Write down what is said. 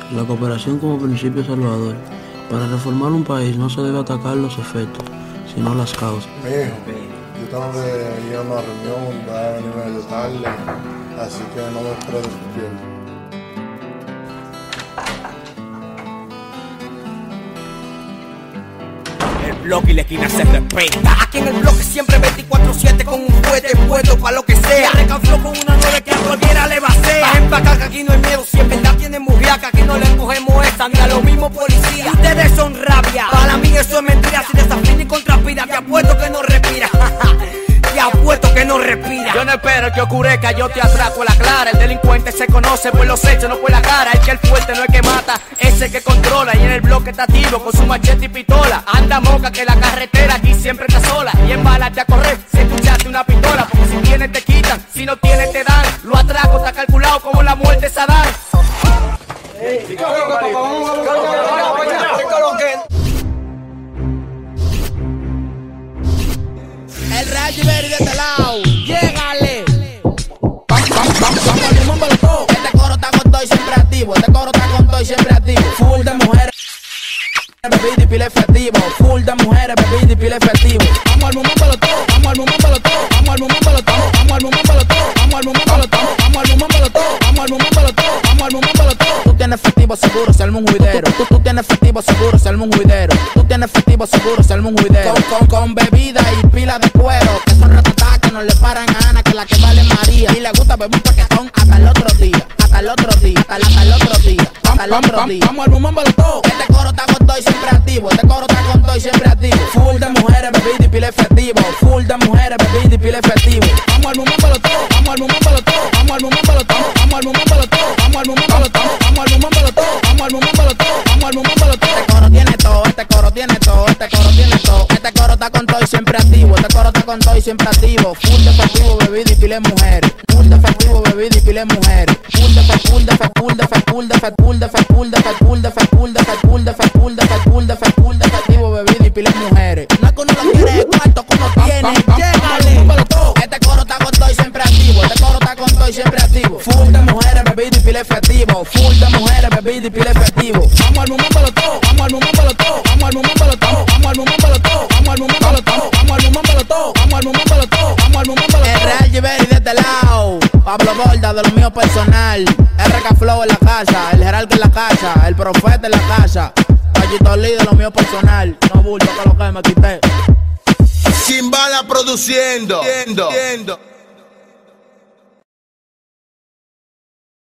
La cooperación como principio salvador. Para reformar un país no se debe atacar los efectos, sino las causas. Mijo, yo tengo que ir a una reunión, voy a venir medio tarde, así que no me esperes de su tiempo. El bloque y la esquina se respeta. Aquí en el bloque siempre 24/7 con un fuerte puesto pa' lo que sea. Recanfló con una 9 que a cualquiera le basea. Bajen pa' acá que aquí no hay miedo, si en verdad tienen mujiaca, aquí no le cogemos esta ni a los mismos policías. Ustedes son rabia, para mí eso es mentira. Si desafina y contrapida, te apuesto que no respira. Te apuesto que no respira. Yo no espero que ocurrezca, yo te atraco a la clara. El delincuente se conoce por los hechos, no por la cara. Es que el fuerte no es que mata, es el que controla. Y en el bloque está activo con su machete y pistola. Anda moca que la carretera aquí siempre está sola. Y embálate a correr si escuchaste una pistola. Porque si tienes te quitan, si no tienes te dan. Lo atraco está calculado como la muerte de Saddam. El Rayo Iberi de este lado, llégale. Vamos al limón pelotón. Este coro está con todo y siempre activo. Este coro está con todo y siempre activo. Full de mujeres, bebida y pila efectivo. Full de mujeres, bebida y pila efectivo. Vamos al limón pelotón. Vamos al limón pelotón. Vamos al limón pelotón. Vamos al limón pelotón. Vamos al limón pelotón. Vamos al limón pelotón. Vamos al limón pelotón. Vamos al limón pelotón. Tú tienes efectivo seguro, se arma un juidero. Tú tienes efectivo seguro, se arma un juidero. Tú tienes efectivo seguro, se arma un juidero. Con bebida y pila de cuero. Que son ratatas que no le paran a Ana, que la que vale María. Y le gusta beber un paquetón hasta el otro día. Hasta el otro día. Hasta el otro día. Hasta el otro día. Vamos al limón pelotón. Este coro está con todo y siempre activo. Este coro está con todo y siempre activo. Full de mujeres, bebida y pila efectivo. Full de mujeres, bebida y pila efectivo. Vamos al limón pelotón. Vamos al limón pelotón. Vamos al limón pelotón. Vamos al limón pelotón. Vamos al limón pelotón. Vamos al limón pelotón. Vamos al limón pelotón. Vamos al limón pelotón. Este coro tiene todo. Este coro tiene todo. Este coro tiene todo. Este coro está con todo y siempre activo. Este coro está con todo y siempre activo. Full de efectivo, bebida y pila de mujeres. Full de efectivo, bebida y pila de mujeres. Full de full de full de full de full de full de full de full de full de full de full de full de efectivo, bebida y pila de mujeres. No es que uno lo quiere, cuarto que uno tiene. Llégale. Este coro está con todo y siempre activo. Este coro está con todo y siempre activo. Full de mujeres, bebida y pila efectivo. Full de mujeres, bebida y pila efectivo. Vamos al limón pelotón. Vamos al limón pelotón. Vamos al limón pelotón. Vamos al limón pelotón. Vamos al limón pelotón. Vamos al limón pelotón. Vamos al limón pelotón. Vamos al limón pelotón. El Rayo Iberi de este lado. Pablo Borda de lo mío personal. RK Flow en la casa. El Geraldo en la casa. El Profeta en la casa. Payito Lee de lo mío personal. No bulto que lo que me quité. Chimbala produciendo.